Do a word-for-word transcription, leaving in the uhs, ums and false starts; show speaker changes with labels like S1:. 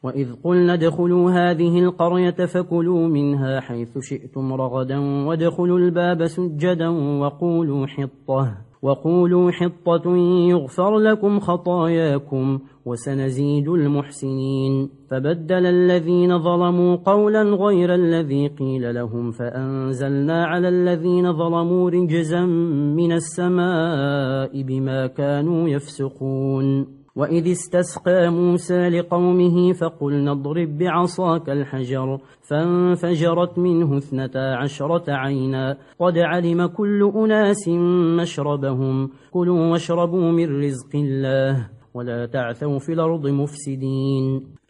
S1: وإذ قلنا ادخلوا هذه القرية فكلوا منها حيث شئتم رغدا وادخلوا الباب سجدا وقولوا حطة وقولوا حطة يغفر لكم خطاياكم وسنزيد المحسنين. فبدل الذين ظلموا قولا غير الذي قيل لهم فأنزلنا على الذين ظلموا رجزا من السماء بما كانوا يفسقون. وإذ استسقى موسى لقومه فقلنا اضرب بعصاك الحجر فانفجرت منه اثنتا عشرة عينا قد علم كل أناس مشربهم كلوا واشربوا من رزق الله ولا تعثوا في الأرض مفسدين.